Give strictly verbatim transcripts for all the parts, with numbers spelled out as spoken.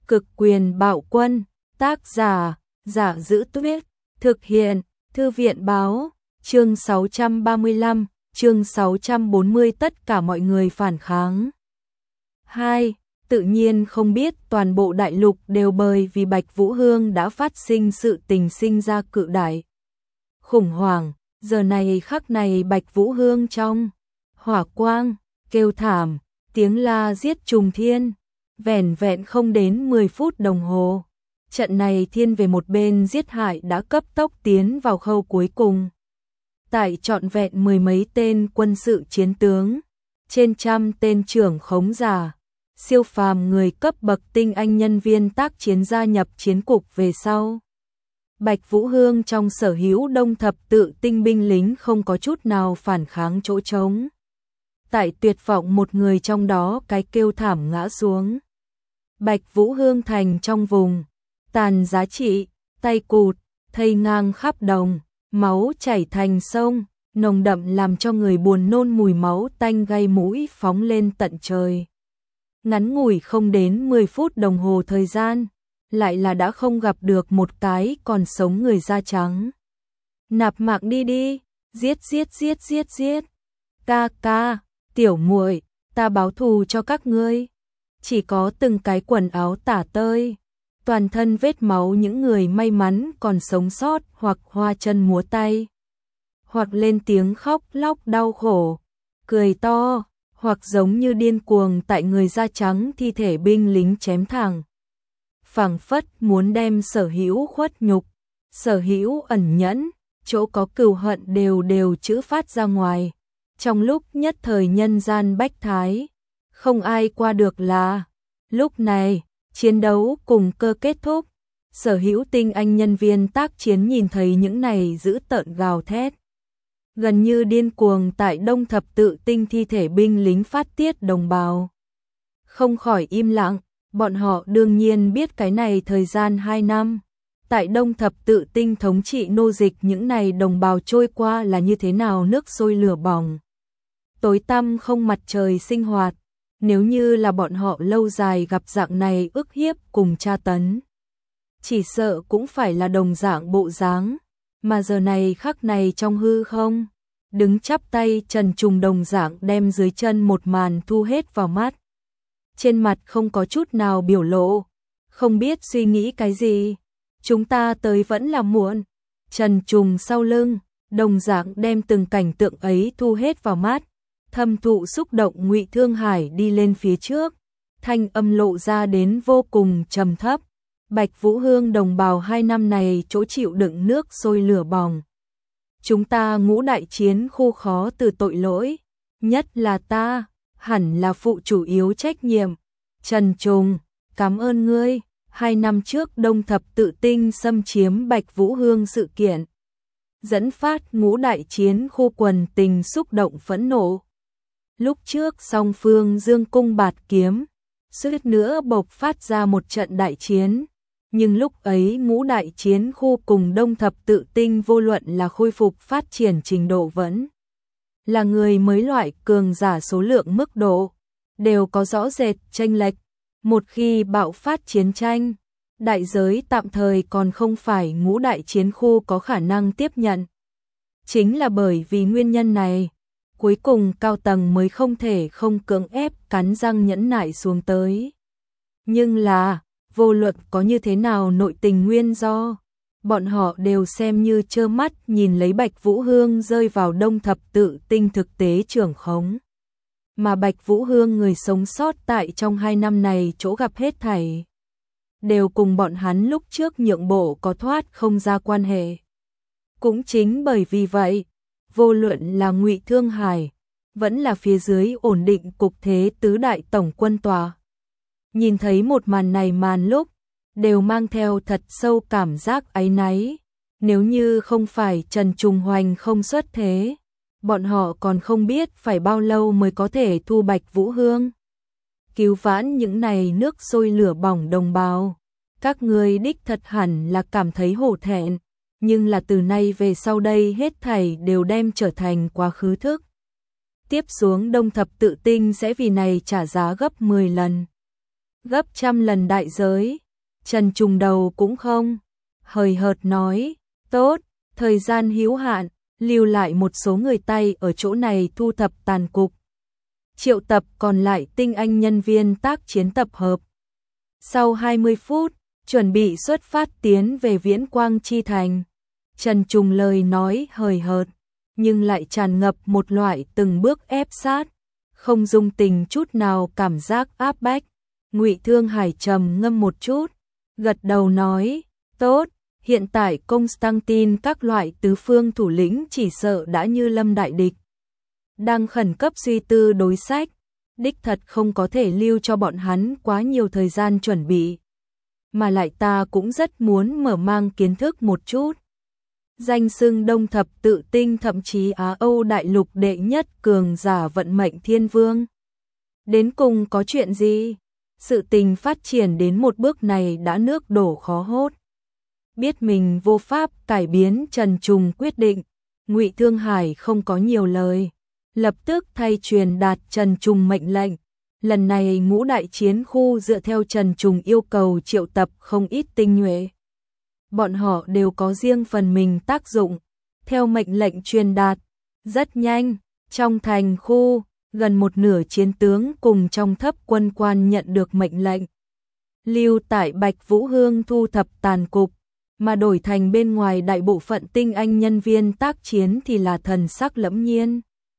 Cực quyền bạo quân, tác giả, Giả Giữ Tuyết, thực hiện, Thư viện báo, chương sáu trăm ba mươi lăm, chương sáu trăm bốn mươi tất cả mọi người phản kháng. hai. Tự nhiên không biết toàn bộ đại lục đều bởi vì Bạch Vũ Hương đã phát sinh sự tình sinh ra cự đại khủng hoảng, giờ này khắc này Bạch Vũ Hương trong hỏa quang, kêu thảm, tiếng la giết trùng thiên, vẻn vẹn không đến mười phút đồng hồ. Trận này thiên về một bên giết hại đã cấp tốc tiến vào khâu cuối cùng. Tại trọn vẹn mười mấy tên quân sự chiến tướng, trên trăm tên trưởng khống giả, siêu phàm người cấp bậc tinh anh nhân viên tác chiến gia nhập chiến cục về sau. Bạch Vũ Hương trong sở hữu đông thập tự tinh binh lính không có chút nào phản kháng chỗ trống. Tại tuyệt vọng một người trong đó cái kêu thảm ngã xuống. Bạch Vũ Hương thành trong vùng, tàn giá trị, tay cụt, thây ngang khắp đồng, máu chảy thành sông, nồng đậm làm cho người buồn nôn mùi máu tanh gây mũi phóng lên tận trời. Ngắn ngủi không đến mười phút đồng hồ thời gian, lại là đã không gặp được một cái còn sống người da trắng. Nạp mạng đi đi, giết giết giết giết giết. Ca ca, tiểu muội, ta báo thù cho các ngươi. Chỉ có từng cái quần áo tả tơi, toàn thân vết máu những người may mắn còn sống sót hoặc hoa chân múa tay, hoặc lên tiếng khóc lóc đau khổ, cười to, hoặc giống như điên cuồng tại người da trắng thi thể binh lính chém thẳng. Phảng phất muốn đem sở hữu khuất nhục, sở hữu ẩn nhẫn, chỗ có cừu hận đều đều chữ phát ra ngoài. Trong lúc nhất thời nhân gian bách thái, không ai qua được là. Lúc này, chiến đấu cùng cơ kết thúc, sở hữu tinh anh nhân viên tác chiến nhìn thấy những này giữ tợn gào thét. Gần như điên cuồng tại đông thập tự tinh thi thể binh lính phát tiết đồng bào. Không khỏi im lặng, bọn họ đương nhiên biết cái này thời gian hai năm. Tại đông thập tự tinh thống trị nô dịch những này đồng bào trôi qua là như thế nào nước sôi lửa bỏng. Tối tăm không mặt trời sinh hoạt, nếu như là bọn họ lâu dài gặp dạng này ức hiếp cùng tra tấn. Chỉ sợ cũng phải là đồng dạng bộ dáng, mà giờ này khắc này trong hư không, đứng chắp tay trần trùng đồng dạng đem dưới chân một màn thu hết vào mắt. Trên mặt không có chút nào biểu lộ, không biết suy nghĩ cái gì, chúng ta tới vẫn là muộn. Trần trùng sau lưng, đồng dạng đem từng cảnh tượng ấy thu hết vào mắt. Thâm thụ xúc động Ngụy Thương Hải đi lên phía trước, thanh âm lộ ra đến vô cùng trầm thấp. Bạch Vũ Hương đồng bào hai năm này chỗ chịu đựng nước sôi lửa bỏng. Chúng ta ngũ đại chiến khu khó từ tội lỗi, nhất là ta, hẳn là phụ chủ yếu trách nhiệm. Trần Trùng, cảm ơn ngươi, hai năm trước đông thập tự tinh xâm chiếm Bạch Vũ Hương sự kiện. Dẫn phát ngũ đại chiến khu quần tình xúc động phẫn nộ. Lúc trước song phương dương cung bạt kiếm, suýt nữa bộc phát ra một trận đại chiến, nhưng lúc ấy ngũ đại chiến khu cùng đông thập tự tinh vô luận là khôi phục phát triển trình độ vẫn là người mới loại cường giả số lượng mức độ, đều có rõ rệt chênh lệch. Một khi bạo phát chiến tranh, đại giới tạm thời còn không phải ngũ đại chiến khu có khả năng tiếp nhận. Chính là bởi vì nguyên nhân này, cuối cùng cao tầng mới không thể không cưỡng ép cắn răng nhẫn nại xuống tới. Nhưng là, vô luận có như thế nào nội tình nguyên do, bọn họ đều xem như trơ mắt nhìn lấy Bạch Vũ Hương rơi vào đông thập tự tinh thực tế trưởng khống. Mà Bạch Vũ Hương người sống sót tại trong hai năm này chỗ gặp hết thảy, đều cùng bọn hắn lúc trước nhượng bộ có thoát không ra quan hệ. Cũng chính bởi vì vậy, vô luận là Ngụy Thương Hải, vẫn là phía dưới ổn định cục thế tứ đại tổng quân tòa. Nhìn thấy một màn này màn lúc, đều mang theo thật sâu cảm giác áy náy. Nếu như không phải Trần Trùng Hoành không xuất thế, bọn họ còn không biết phải bao lâu mới có thể thu Bạch Vũ Hương. Cứu vãn những này nước sôi lửa bỏng đồng bào. Các ngươi đích thật hẳn là cảm thấy hổ thẹn. Nhưng là từ nay về sau đây hết thảy đều đem trở thành quá khứ thức. Tiếp xuống đông thập tự tinh sẽ vì này trả giá gấp mười lần. gấp trăm lần đại giới. Trần Trùng đầu cũng không hời hợt nói, tốt, thời gian hữu hạn, lưu lại một số người tay ở chỗ này thu thập tàn cục. Triệu tập còn lại tinh anh nhân viên tác chiến tập hợp. Sau hai mươi phút, chuẩn bị xuất phát tiến về Viễn Quang Chi Thành. Trần Trùng lời nói hời hợt, nhưng lại tràn ngập một loại từng bước ép sát, không dung tình chút nào cảm giác áp bách. Ngụy Thương Hải trầm ngâm một chút, gật đầu nói, tốt, hiện tại Constantine các loại tứ phương thủ lĩnh chỉ sợ đã như lâm đại địch. Đang khẩn cấp suy tư đối sách, đích thật không có thể lưu cho bọn hắn quá nhiều thời gian chuẩn bị. Mà lại ta cũng rất muốn mở mang kiến thức một chút. Danh xưng Đông Thập Tự Tinh thậm chí Á Âu đại lục đệ nhất cường giả vận mệnh thiên vương. Đến cùng có chuyện gì? Sự tình phát triển đến một bước này đã nước đổ khó hốt. Biết mình vô pháp cải biến Trần Trùng quyết định, Ngụy Thương Hải không có nhiều lời, lập tức thay truyền đạt Trần Trùng mệnh lệnh. Lần này ngũ đại chiến khu dựa theo Trần Trùng yêu cầu triệu tập không ít tinh nhuệ. Bọn họ đều có riêng phần mình tác dụng, theo mệnh lệnh truyền đạt. Rất nhanh, trong thành khu, gần một nửa chiến tướng cùng trong thấp quân quan nhận được mệnh lệnh. Lưu tại Bạch Vũ Hương thu thập tàn cục, mà đổi thành bên ngoài đại bộ phận tinh anh nhân viên tác chiến thì là thần sắc lẫm nhiên.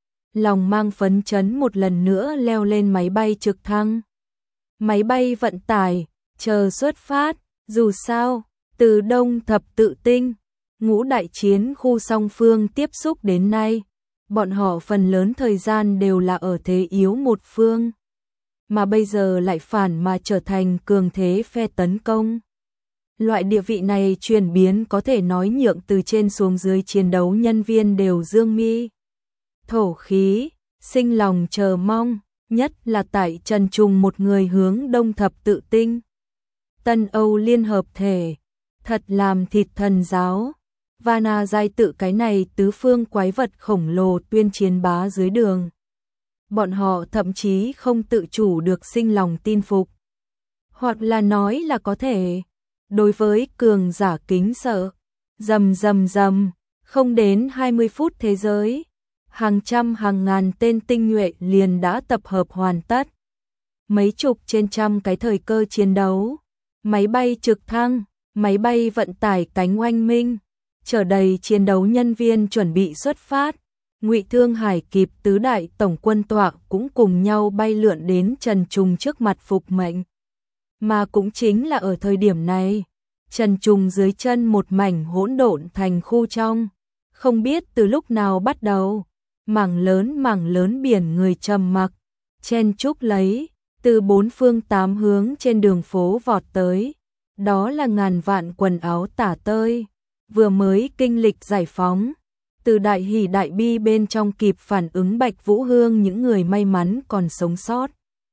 Lòng mang phấn chấn một lần nữa leo lên máy bay trực thăng. Máy bay vận tải, chờ xuất phát, dù sao, từ Đông Thập Tự Tinh, ngũ đại chiến khu song phương tiếp xúc đến nay, bọn họ phần lớn thời gian đều là ở thế yếu một phương, mà bây giờ lại phản mà trở thành cường thế phe tấn công. Loại địa vị này chuyển biến có thể nói nhượng từ trên xuống dưới chiến đấu nhân viên đều dương mi thổ khí, sinh lòng chờ mong, nhất là tại Trần Trùng một người hướng Đông Thập Tự Tinh. Tân Âu liên hợp thể, thật làm thịt thần giáo. Vana giai tự cái này tứ phương quái vật khổng lồ tuyên chiến bá dưới đường. Bọn họ thậm chí không tự chủ được sinh lòng tin phục. Hoặc là nói là có thể, đối với cường giả kính sợ. Rầm rầm rầm, không đến hai mươi phút thế giới, hàng trăm hàng ngàn tên tinh nhuệ liền đã tập hợp hoàn tất. Mấy chục trên trăm cái thời cơ chiến đấu, máy bay trực thăng, máy bay vận tải cánh oanh minh, chở đầy chiến đấu nhân viên chuẩn bị xuất phát. Ngụy Thương Hải kịp tứ đại tổng quân tọa cũng cùng nhau bay lượn đến Trần Trùng trước mặt phục mệnh. Mà cũng chính là ở thời điểm này, Trần Trùng dưới chân một mảnh hỗn độn thành khu trong, không biết từ lúc nào bắt đầu, mảng lớn mảng lớn biển người trầm mặc, chen chúc lấy, từ bốn phương tám hướng trên đường phố vọt tới. Đó là ngàn vạn quần áo tả tơi, vừa mới kinh lịch giải phóng, từ đại hỷ đại bi bên trong kịp phản ứng Bạch Vũ Hương những người may mắn còn sống sót.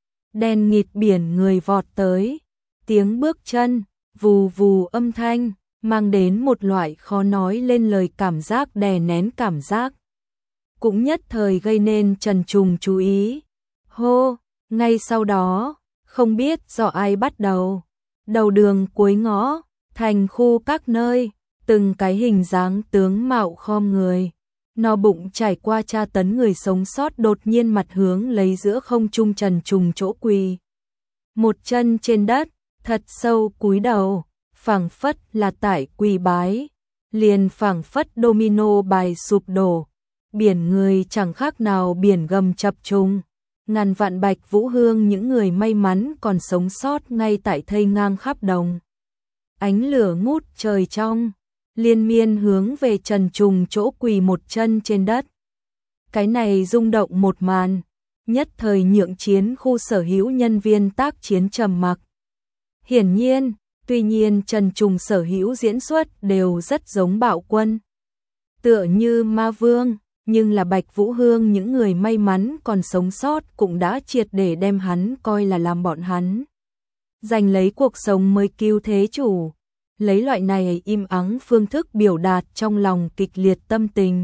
Đen nghịt biển người vọt tới, tiếng bước chân, vù vù âm thanh, mang đến một loại khó nói lên lời cảm giác đè nén cảm giác. Cũng nhất thời gây nên Trần Trùng chú ý. Hô, ngay sau đó, không biết do ai bắt đầu. Đầu đường cuối ngõ, thành khu các nơi, từng cái hình dáng tướng mạo khom người, no bụng trải qua tra tấn người sống sót đột nhiên mặt hướng lấy giữa không trung Trần Trùng chỗ quỳ. Một chân trên đất, thật sâu cúi đầu, phảng phất là tại quỳ bái, liền phảng phất domino bài sụp đổ, biển người chẳng khác nào biển gầm chập trùng. Ngàn vạn Bạch Vũ Hương những người may mắn còn sống sót ngay tại thây ngang khắp đồng. Ánh lửa ngút trời trong, liên miên hướng về Trần Trùng chỗ quỳ một chân trên đất. Cái này rung động một màn, nhất thời nhượng chiến khu sở hữu nhân viên tác chiến trầm mặc. Hiển nhiên, tuy nhiên Trần Trùng sở hữu diễn xuất đều rất giống bạo quân. Tựa như ma vương. Nhưng là Bạch Vũ Hương những người may mắn còn sống sót cũng đã triệt để đem hắn coi là làm bọn hắn. Giành lấy cuộc sống mới cứu thế chủ. Lấy loại này im ắng phương thức biểu đạt trong lòng kịch liệt tâm tình.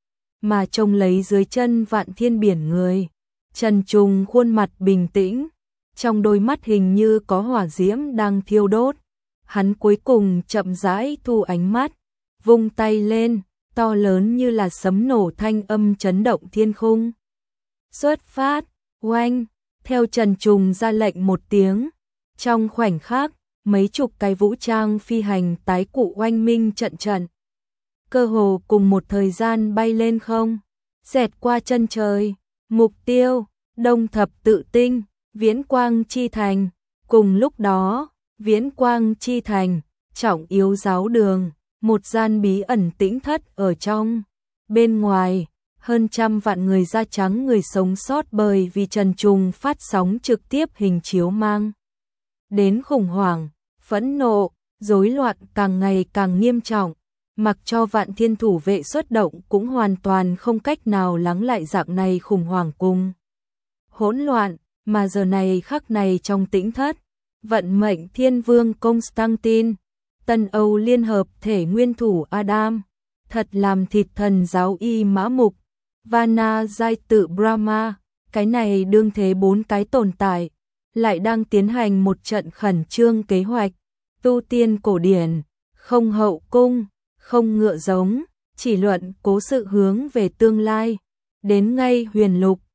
Mà trông lấy dưới chân vạn thiên biển người. Trần Trùng khuôn mặt bình tĩnh. trong đôi mắt hình như có hỏa diễm đang thiêu đốt. Hắn cuối cùng chậm rãi thu ánh mắt, vung tay lên, to lớn như là sấm nổ thanh âm chấn động thiên khung. Xuất phát, oanh, theo Trần Trùng ra lệnh một tiếng, trong khoảnh khắc, mấy chục cái vũ trang phi hành tái cụ oanh minh trận trận. Cơ hồ cùng một thời gian bay lên không, xẹt qua chân trời, mục tiêu, Đông Thập Tự Tinh, Viễn Quang Chi Thành. Cùng lúc đó, Viễn Quang Chi Thành, Trọng Yếu Giáo Đường, một gian bí ẩn tĩnh thất ở trong. Bên ngoài, hơn trăm vạn người da trắng người sống sót bởi vì Trần Trùng phát sóng trực tiếp hình chiếu mang đến khủng hoảng, phẫn nộ, rối loạn càng ngày càng nghiêm trọng. Mặc cho Vạn Thiên thủ vệ xuất động cũng hoàn toàn không cách nào lắng lại dạng này khủng hoảng cùng hỗn loạn, mà giờ này khắc này trong tĩnh thất, vận mệnh Thiên Vương Constantine, Tân Âu Liên Hợp Thể Nguyên Thủ Adam, thật làm thịt thần giáo y Mã Mục, Vana Giai Tự Brahma, cái này đương thế bốn cái tồn tại, lại đang tiến hành một trận khẩn trương kế hoạch, tu tiên cổ điển, không hậu cung, không ngựa giống, chỉ luận cố sự hướng về tương lai, đến ngay huyền lục,